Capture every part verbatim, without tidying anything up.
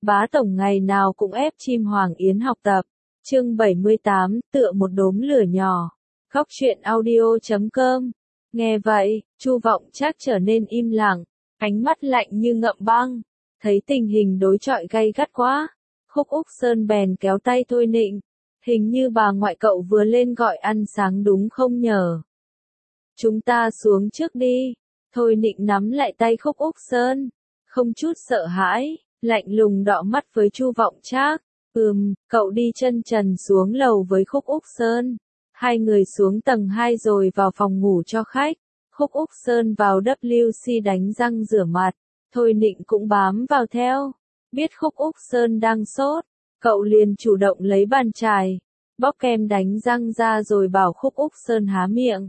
Bá tổng ngày nào cũng ép chim Hoàng Yến học tập. Chương bảy mươi tám, tựa một đốm lửa nhỏ. Khóc chuyện audio chấm com. Nghe vậy, Chu Vọng Trác trở nên im lặng, ánh mắt lạnh như ngậm băng. Thấy tình hình đối chọi gay gắt quá, Khúc Úc Sơn bèn kéo tay Thôi Nịnh. Hình như bà ngoại cậu vừa lên gọi ăn sáng đúng không nhở? Chúng ta xuống trước đi. Thôi Nịnh nắm lại tay Khúc Úc Sơn, không chút sợ hãi, lạnh lùng đọ mắt với Chu Vọng Trác. Ừm, cậu đi chân trần xuống lầu với Khúc Úc Sơn. Hai người xuống tầng hai rồi vào phòng ngủ cho khách. Khúc Úc Sơn vào vê kép xê đánh răng rửa mặt. Thôi Nịnh cũng bám vào theo. Biết Khúc Úc Sơn đang sốt, cậu liền chủ động lấy bàn chải, bóc kem đánh răng ra rồi bảo Khúc Úc Sơn há miệng.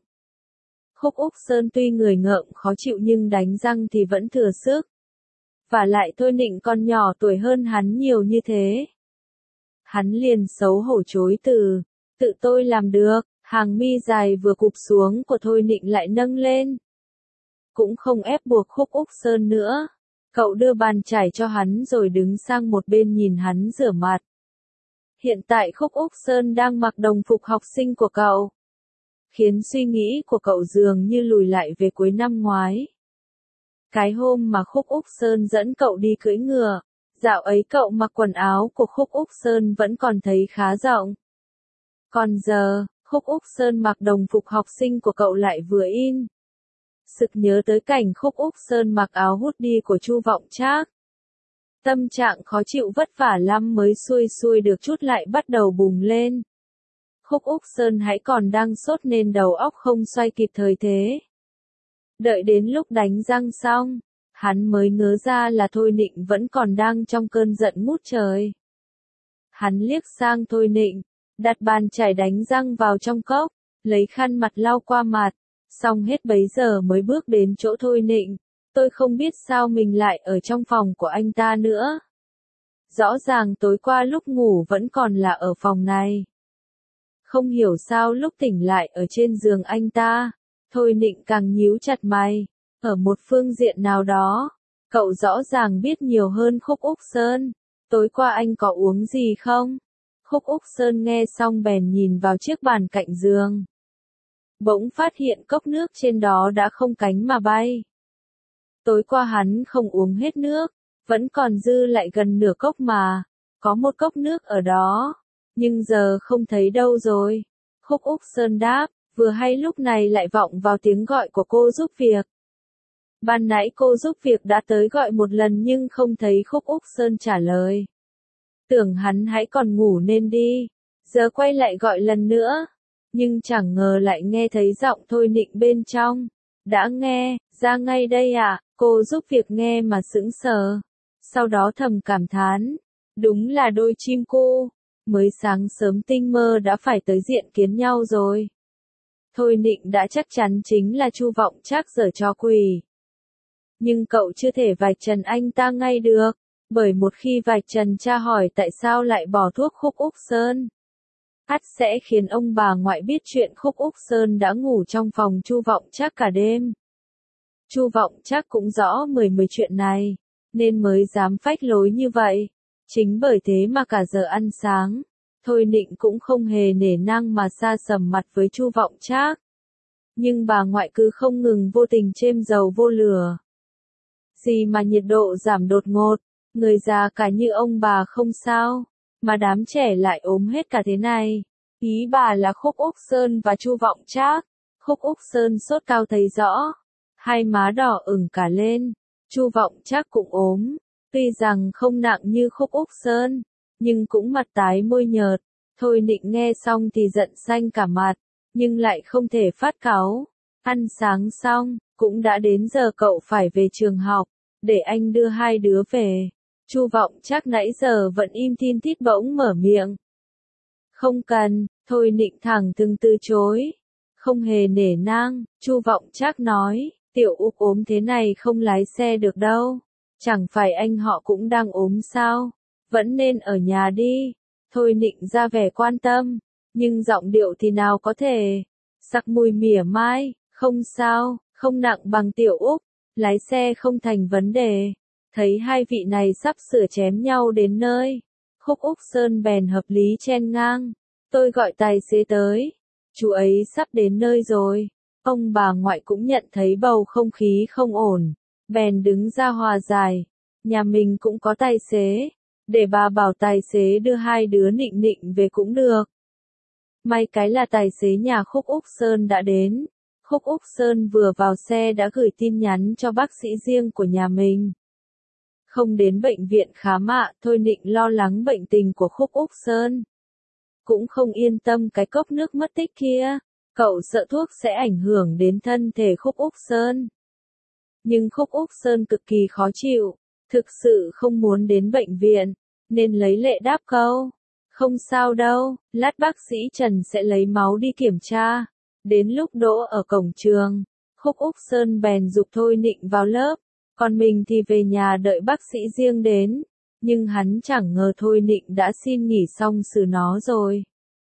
Khúc Úc Sơn tuy người ngợm khó chịu nhưng đánh răng thì vẫn thừa sức. Vả lại Thôi Nịnh còn nhỏ tuổi hơn hắn nhiều như thế. Hắn liền xấu hổ chối từ, tự tôi làm được. Hàng mi dài vừa cụp xuống của Thôi Nịnh lại nâng lên. Cũng không ép buộc Khúc Úc Sơn nữa. Cậu đưa bàn chải cho hắn rồi đứng sang một bên nhìn hắn rửa mặt. Hiện tại Khúc Úc Sơn đang mặc đồng phục học sinh của cậu, khiến suy nghĩ của cậu dường như lùi lại về cuối năm ngoái. Cái hôm mà Khúc Úc Sơn dẫn cậu đi cưỡi ngựa, dạo ấy cậu mặc quần áo của Khúc Úc Sơn vẫn còn thấy khá rộng. Còn giờ, Khúc Úc Sơn mặc đồng phục học sinh của cậu lại vừa in. Sực nhớ tới cảnh Khúc Úc Sơn mặc áo hoodie của Chu Vọng Trác. Tâm trạng khó chịu vất vả lắm mới xuôi xuôi được chút lại bắt đầu bùng lên. Khúc Úc Sơn hãy còn đang sốt nên đầu óc không xoay kịp thời thế. Đợi đến lúc đánh răng xong, hắn mới ngớ ra là Thôi Nịnh vẫn còn đang trong cơn giận ngút trời. Hắn liếc sang Thôi Nịnh, đặt bàn chải đánh răng vào trong cốc, lấy khăn mặt lau qua mặt, xong hết bấy giờ mới bước đến chỗ Thôi Nịnh. Tôi không biết sao mình lại ở trong phòng của anh ta nữa. Rõ ràng tối qua lúc ngủ vẫn còn là ở phòng này. Không hiểu sao lúc tỉnh lại ở trên giường anh ta. Thôi Nịnh càng nhíu chặt mày. Ở một phương diện nào đó, cậu rõ ràng biết nhiều hơn Khúc Úc Sơn. Tối qua anh có uống gì không? Khúc Úc Sơn nghe xong bèn nhìn vào chiếc bàn cạnh giường. Bỗng phát hiện cốc nước trên đó đã không cánh mà bay. Tối qua hắn không uống hết nước, vẫn còn dư lại gần nửa cốc mà. Có một cốc nước ở đó, nhưng giờ không thấy đâu rồi. Khúc Úc Sơn đáp, vừa hay lúc này lại vọng vào tiếng gọi của cô giúp việc. Ban nãy cô giúp việc đã tới gọi một lần nhưng không thấy Khúc Úc Sơn trả lời. Tưởng hắn hãy còn ngủ nên đi, giờ quay lại gọi lần nữa. Nhưng chẳng ngờ lại nghe thấy giọng Thôi Nịnh bên trong. Đã nghe, ra ngay đây à, cô giúp việc nghe mà sững sờ. Sau đó thầm cảm thán, đúng là đôi chim cu, mới sáng sớm tinh mơ đã phải tới diện kiến nhau rồi. Thôi Nịnh đã chắc chắn chính là Chu Vọng Trác giở trò quỷ. Nhưng cậu chưa thể vạch trần anh ta ngay được, bởi một khi vạch trần tra hỏi tại sao lại bỏ thuốc Khúc Úc Sơn, ắt sẽ khiến ông bà ngoại biết chuyện Khúc Úc Sơn đã ngủ trong phòng Chu Vọng Trác cả đêm. Chu Vọng Trác cũng rõ mười mười chuyện này, nên mới dám phách lối như vậy. Chính bởi thế mà cả giờ ăn sáng, Thôi Nịnh cũng không hề nể nang mà sa sầm mặt với Chu Vọng Trác. Nhưng bà ngoại cứ không ngừng vô tình chêm dầu vô lửa. Gì mà nhiệt độ giảm đột ngột, người già cả như ông bà không sao, mà đám trẻ lại ốm hết cả thế này. Ý bà là Khúc Úc Sơn và Chu Vọng Trác. Khúc Úc Sơn sốt cao thấy rõ, hai má đỏ ửng cả lên. Chu Vọng Trác cũng ốm, tuy rằng không nặng như Khúc Úc Sơn, nhưng cũng mặt tái môi nhợt. Thôi Nịnh nghe xong thì giận xanh cả mặt, nhưng lại không thể phát cáu. Ăn sáng xong, cũng đã đến giờ cậu phải về trường học, để anh đưa hai đứa về. Chu Vọng Trác nãy giờ vẫn im thin thít bỗng mở miệng. Không cần, Thôi Nịnh thẳng thừng từ chối. Không hề nể nang, Chu Vọng Trác nói, Tiểu Úc ốm thế này không lái xe được đâu. Chẳng phải anh họ cũng đang ốm sao? Vẫn nên ở nhà đi. Thôi Nịnh ra vẻ quan tâm, nhưng giọng điệu thì nào có thể. Sặc mùi mỉa mai, không sao, không nặng bằng Tiểu Úc, lái xe không thành vấn đề. Thấy hai vị này sắp sửa chém nhau đến nơi, Khúc Úc Sơn bèn hợp lý chen ngang. Tôi gọi tài xế tới. Chú ấy sắp đến nơi rồi. Ông bà ngoại cũng nhận thấy bầu không khí không ổn. Bèn đứng ra hòa giải. Nhà mình cũng có tài xế. Để bà bảo tài xế đưa hai đứa Nịnh Nịnh về cũng được. May cái là tài xế nhà Khúc Úc Sơn đã đến. Khúc Úc Sơn vừa vào xe đã gửi tin nhắn cho bác sĩ riêng của nhà mình. Không đến bệnh viện khám ạ, Thôi Nịnh lo lắng bệnh tình của Khúc Úc Sơn. Cũng không yên tâm cái cốc nước mất tích kia. Cậu sợ thuốc sẽ ảnh hưởng đến thân thể Khúc Úc Sơn. Nhưng Khúc Úc Sơn cực kỳ khó chịu. Thực sự không muốn đến bệnh viện. Nên lấy lệ đáp câu. Không sao đâu, lát bác sĩ Trần sẽ lấy máu đi kiểm tra. Đến lúc đỗ ở cổng trường, Khúc Úc Sơn bèn giục Thôi Nịnh vào lớp. Còn mình thì về nhà đợi bác sĩ riêng đến. Nhưng hắn chẳng ngờ Thôi Nịnh đã xin nghỉ xong xử nó rồi.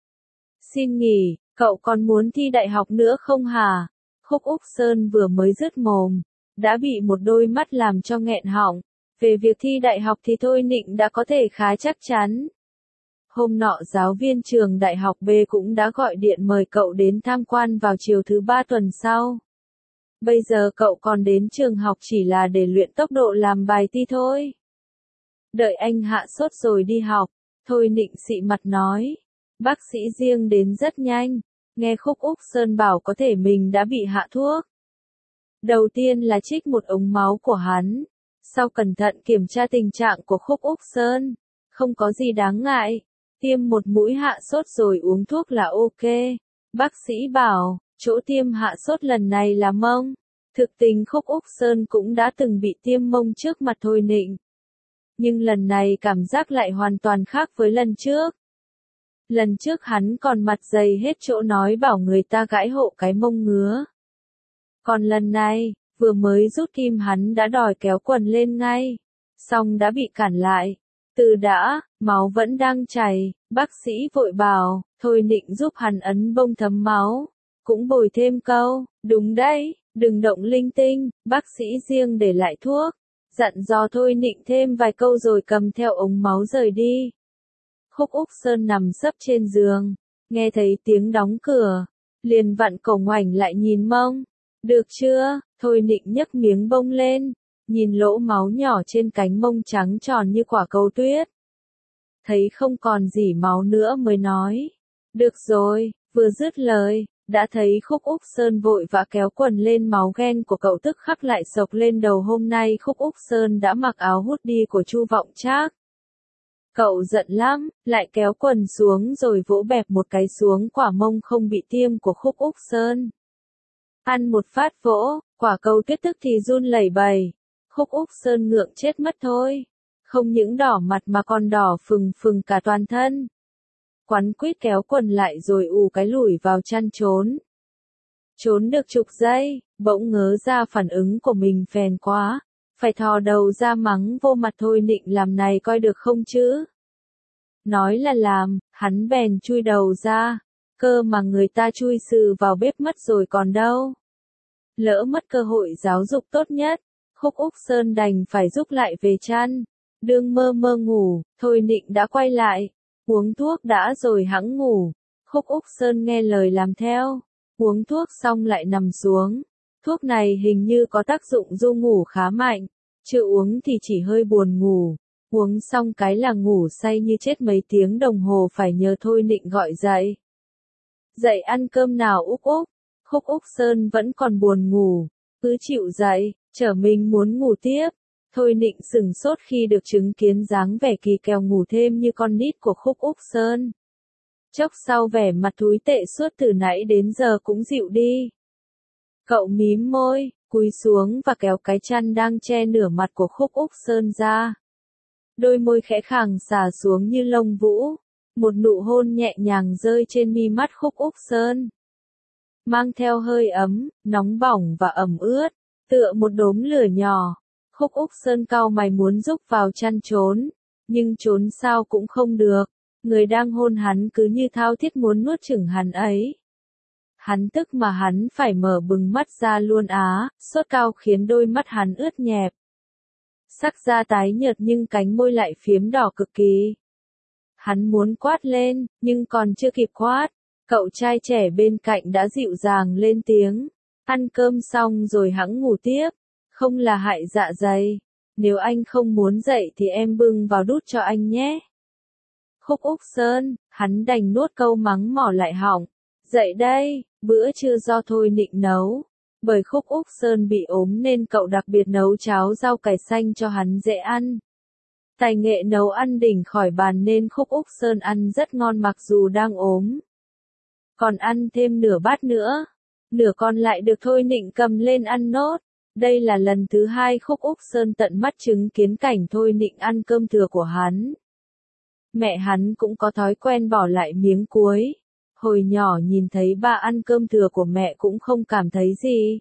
Xin nghỉ, cậu còn muốn thi đại học nữa không hả? Khúc Úc Sơn vừa mới dứt mồm, đã bị một đôi mắt làm cho nghẹn họng. Về việc thi đại học thì Thôi Nịnh đã có thể khá chắc chắn. Hôm nọ giáo viên trường đại học B cũng đã gọi điện mời cậu đến tham quan vào chiều thứ ba tuần sau. Bây giờ cậu còn đến trường học chỉ là để luyện tốc độ làm bài thi thôi. Đợi anh hạ sốt rồi đi học, Thôi Nịnh xị mặt nói. Bác sĩ riêng đến rất nhanh, nghe Khúc Úc Sơn bảo có thể mình đã bị hạ thuốc. Đầu tiên là trích một ống máu của hắn, sau cẩn thận kiểm tra tình trạng của Khúc Úc Sơn, không có gì đáng ngại, tiêm một mũi hạ sốt rồi uống thuốc là ok. Bác sĩ bảo, chỗ tiêm hạ sốt lần này là mông. Thực tình Khúc Úc Sơn cũng đã từng bị tiêm mông trước mặt Thôi Nịnh. Nhưng lần này cảm giác lại hoàn toàn khác với lần trước. Lần trước hắn còn mặt dày hết chỗ nói bảo người ta gãi hộ cái mông ngứa. Còn lần này, vừa mới rút kim hắn đã đòi kéo quần lên ngay. Xong đã bị cản lại. Từ đã, máu vẫn đang chảy, bác sĩ vội bảo, Thôi Nịnh giúp hắn ấn bông thấm máu. Cũng bồi thêm câu, đúng đấy, đừng động linh tinh, bác sĩ riêng để lại thuốc. Dặn dò Thôi Nịnh thêm vài câu rồi cầm theo ống máu rời đi. Khúc Úc Sơn nằm sấp trên giường, nghe thấy tiếng đóng cửa, liền vặn cổ ngoảnh lại nhìn mông. Được chưa? Thôi Nịnh nhấc miếng bông lên, nhìn lỗ máu nhỏ trên cánh mông trắng tròn như quả cầu tuyết. Thấy không còn gì máu nữa mới nói. Được rồi, vừa dứt lời, đã thấy Khúc Úc Sơn vội vã kéo quần lên, máu ghen của cậu tức khắc lại sộc lên đầu. Hôm nay Khúc Úc Sơn đã mặc áo hút đi của Chu Vọng Trác. Cậu giận lắm, lại kéo quần xuống rồi vỗ bẹp một cái xuống quả mông không bị tiêm của Khúc Úc Sơn. Ăn một phát vỗ, quả cầu tuyết tức thì run lẩy bẩy. Khúc Úc Sơn ngượng chết mất thôi. Không những đỏ mặt mà còn đỏ phừng phừng cả toàn thân. Quắn quýt kéo quần lại rồi ù cái lủi vào chăn trốn. Trốn được chục giây, bỗng ngớ ra phản ứng của mình phèn quá. Phải thò đầu ra mắng vô mặt Thôi Nịnh làm này coi được không chứ. Nói là làm, hắn bèn chui đầu ra. Cơ mà người ta chui sừ vào bếp mất rồi còn đâu. Lỡ mất cơ hội giáo dục tốt nhất, Khúc Úc Sơn đành phải rúc lại về chăn. Đương mơ mơ ngủ, Thôi Nịnh đã quay lại. Uống thuốc đã rồi hẵng ngủ. Khúc Úc Sơn nghe lời làm theo. Uống thuốc xong lại nằm xuống. Thuốc này hình như có tác dụng du ngủ khá mạnh. Chưa uống thì chỉ hơi buồn ngủ. Uống xong cái là ngủ say như chết mấy tiếng đồng hồ, phải nhờ Thôi Nịnh gọi dậy. Dậy ăn cơm nào Úc Úc. Khúc Úc Sơn vẫn còn buồn ngủ. Cứ chịu dậy, chở mình muốn ngủ tiếp. Thôi Nịnh sửng sốt khi được chứng kiến dáng vẻ kỳ kèo ngủ thêm như con nít của Khúc Úc Sơn. Chốc sau vẻ mặt thúi tệ suốt từ nãy đến giờ cũng dịu đi. Cậu mím môi, cúi xuống và kéo cái chăn đang che nửa mặt của Khúc Úc Sơn ra. Đôi môi khẽ khàng xả xuống như lông vũ. Một nụ hôn nhẹ nhàng rơi trên mi mắt Khúc Úc Sơn. Mang theo hơi ấm, nóng bỏng và ẩm ướt, tựa một đốm lửa nhỏ. Khúc Úc Sơn cau mày muốn rúc vào chăn trốn, nhưng trốn sao cũng không được. Người đang hôn hắn cứ như thao thiết muốn nuốt chửng hắn ấy. Hắn tức mà hắn phải mở bừng mắt ra luôn á, sốt cao khiến đôi mắt hắn ướt nhẹp. Sắc da tái nhợt nhưng cánh môi lại phiếm đỏ cực kỳ. Hắn muốn quát lên, nhưng còn chưa kịp quát, cậu trai trẻ bên cạnh đã dịu dàng lên tiếng. Ăn cơm xong rồi hẵng ngủ tiếp, không là hại dạ dày. Nếu anh không muốn dậy thì em bưng vào đút cho anh nhé. Khúc Úc Sơn, hắn đành nuốt câu mắng mỏ lại họng. Dậy đây, bữa trưa do Thôi Nịnh nấu. Bởi Khúc Úc Sơn bị ốm nên cậu đặc biệt nấu cháo rau cải xanh cho hắn dễ ăn. Tài nghệ nấu ăn đỉnh khỏi bàn nên Khúc Úc Sơn ăn rất ngon mặc dù đang ốm. Còn ăn thêm nửa bát nữa. Nửa còn lại được Thôi Nịnh cầm lên ăn nốt. Đây là lần thứ hai Khúc Úc Sơn tận mắt chứng kiến cảnh Thôi Nịnh ăn cơm thừa của hắn. Mẹ hắn cũng có thói quen bỏ lại miếng cuối. Hồi nhỏ nhìn thấy ba ăn cơm thừa của mẹ cũng không cảm thấy gì.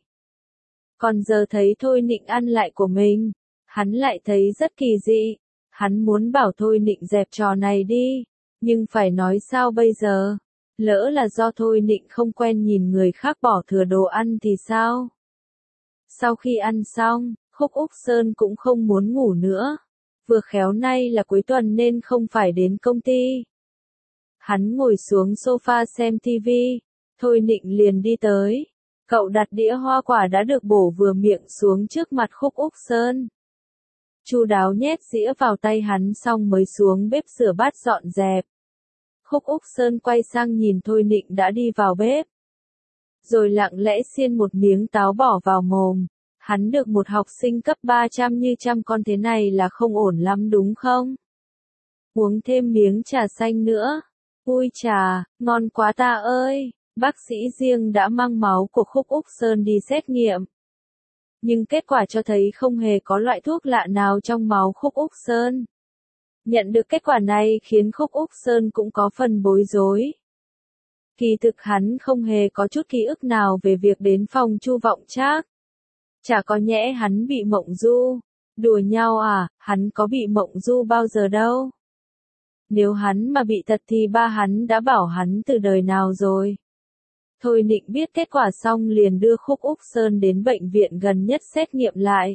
Còn giờ thấy Thôi Nịnh ăn lại của mình, hắn lại thấy rất kỳ dị. Hắn muốn bảo Thôi Nịnh dẹp trò này đi, nhưng phải nói sao bây giờ? Lỡ là do Thôi Nịnh không quen nhìn người khác bỏ thừa đồ ăn thì sao? Sau khi ăn xong, Khúc Úc Sơn cũng không muốn ngủ nữa. Vừa khéo nay là cuối tuần nên không phải đến công ty. Hắn ngồi xuống sofa xem tivi, Thôi Nịnh liền đi tới. Cậu đặt đĩa hoa quả đã được bổ vừa miệng xuống trước mặt Khúc Úc Sơn. Chu đáo nhét dĩa vào tay hắn xong mới xuống bếp rửa bát dọn dẹp. Khúc Úc Sơn quay sang nhìn Thôi Nịnh đã đi vào bếp. Rồi lặng lẽ xiên một miếng táo bỏ vào mồm. Hắn được một học sinh cấp ba chăm như chăm con thế này là không ổn lắm đúng không? Uống thêm miếng trà xanh nữa. Ui trà, ngon quá ta ơi! Bác sĩ riêng đã mang máu của Khúc Úc Sơn đi xét nghiệm. Nhưng kết quả cho thấy không hề có loại thuốc lạ nào trong máu Khúc Úc Sơn. Nhận được kết quả này khiến Khúc Úc Sơn cũng có phần bối rối. Kỳ thực hắn không hề có chút ký ức nào về việc đến phòng Chu Vọng Trác. Chả có nhẽ hắn bị mộng du. Đùa nhau à, hắn có bị mộng du bao giờ đâu. Nếu hắn mà bị thật thì ba hắn đã bảo hắn từ đời nào rồi. Thôi Nịnh biết kết quả xong liền đưa Khúc Úc Sơn đến bệnh viện gần nhất xét nghiệm lại.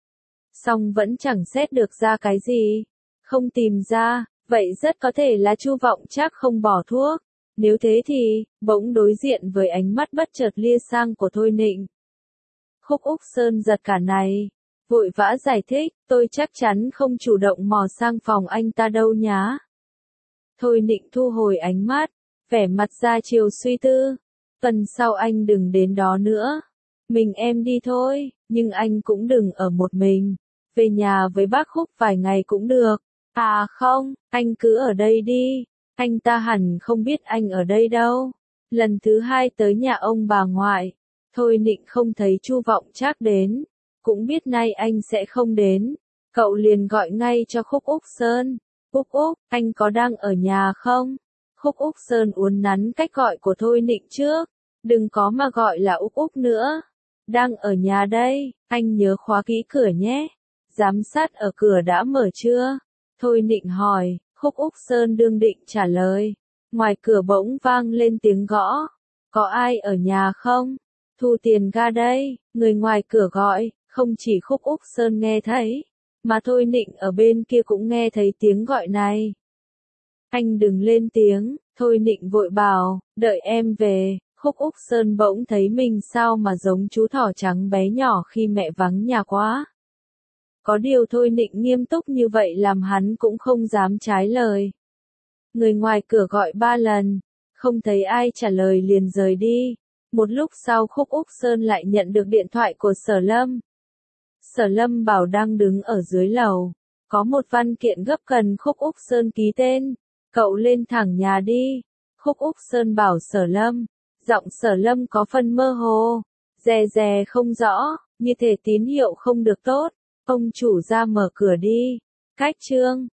Xong vẫn chẳng xét được ra cái gì. Không tìm ra, vậy rất có thể là Chu Vọng Trác không bỏ thuốc. Nếu thế thì, bỗng đối diện với ánh mắt bất chợt lia sang của Thôi Nịnh. Khúc Úc Sơn giật cả này, vội vã giải thích, tôi chắc chắn không chủ động mò sang phòng anh ta đâu nhá. Thôi Nịnh thu hồi ánh mắt, vẻ mặt ra chiều suy tư. Tuần sau anh đừng đến đó nữa. Mình em đi thôi, nhưng anh cũng đừng ở một mình. Về nhà với bác Khúc vài ngày cũng được. À không, anh cứ ở đây đi. Anh ta hẳn không biết anh ở đây đâu. Lần thứ hai tới nhà ông bà ngoại, Thôi Nịnh không thấy Chu Vọng Trác đến. Cũng biết nay anh sẽ không đến. Cậu liền gọi ngay cho Khúc Úc Sơn. Úc Úc, anh có đang ở nhà không? Khúc Úc Sơn uốn nắn cách gọi của Thôi Nịnh trước. Đừng có mà gọi là Úc Úc nữa. Đang ở nhà đây, anh nhớ khóa kỹ cửa nhé. Giám sát ở cửa đã mở chưa? Thôi Nịnh hỏi, Khúc Úc Sơn đương định trả lời. Ngoài cửa bỗng vang lên tiếng gõ. Có ai ở nhà không? Thu tiền ga đây, người ngoài cửa gọi, không chỉ Khúc Úc Sơn nghe thấy, mà Thôi Nịnh ở bên kia cũng nghe thấy tiếng gọi này. Anh đừng lên tiếng, Thôi Nịnh vội bảo, đợi em về. Khúc Úc Sơn bỗng thấy mình sao mà giống chú thỏ trắng bé nhỏ khi mẹ vắng nhà quá. Có điều Thôi Nịnh nghiêm túc như vậy làm hắn cũng không dám trái lời. Người ngoài cửa gọi ba lần, không thấy ai trả lời liền rời đi. Một lúc sau Khúc Úc Sơn lại nhận được điện thoại của Sở Lâm. Sở Lâm bảo đang đứng ở dưới lầu, có một văn kiện gấp cần Khúc Úc Sơn ký tên, cậu lên thẳng nhà đi. Khúc Úc Sơn bảo Sở Lâm, giọng Sở Lâm có phần mơ hồ, dè dè không rõ, như thể tín hiệu không được tốt. Ông chủ ra mở cửa đi. Cách chương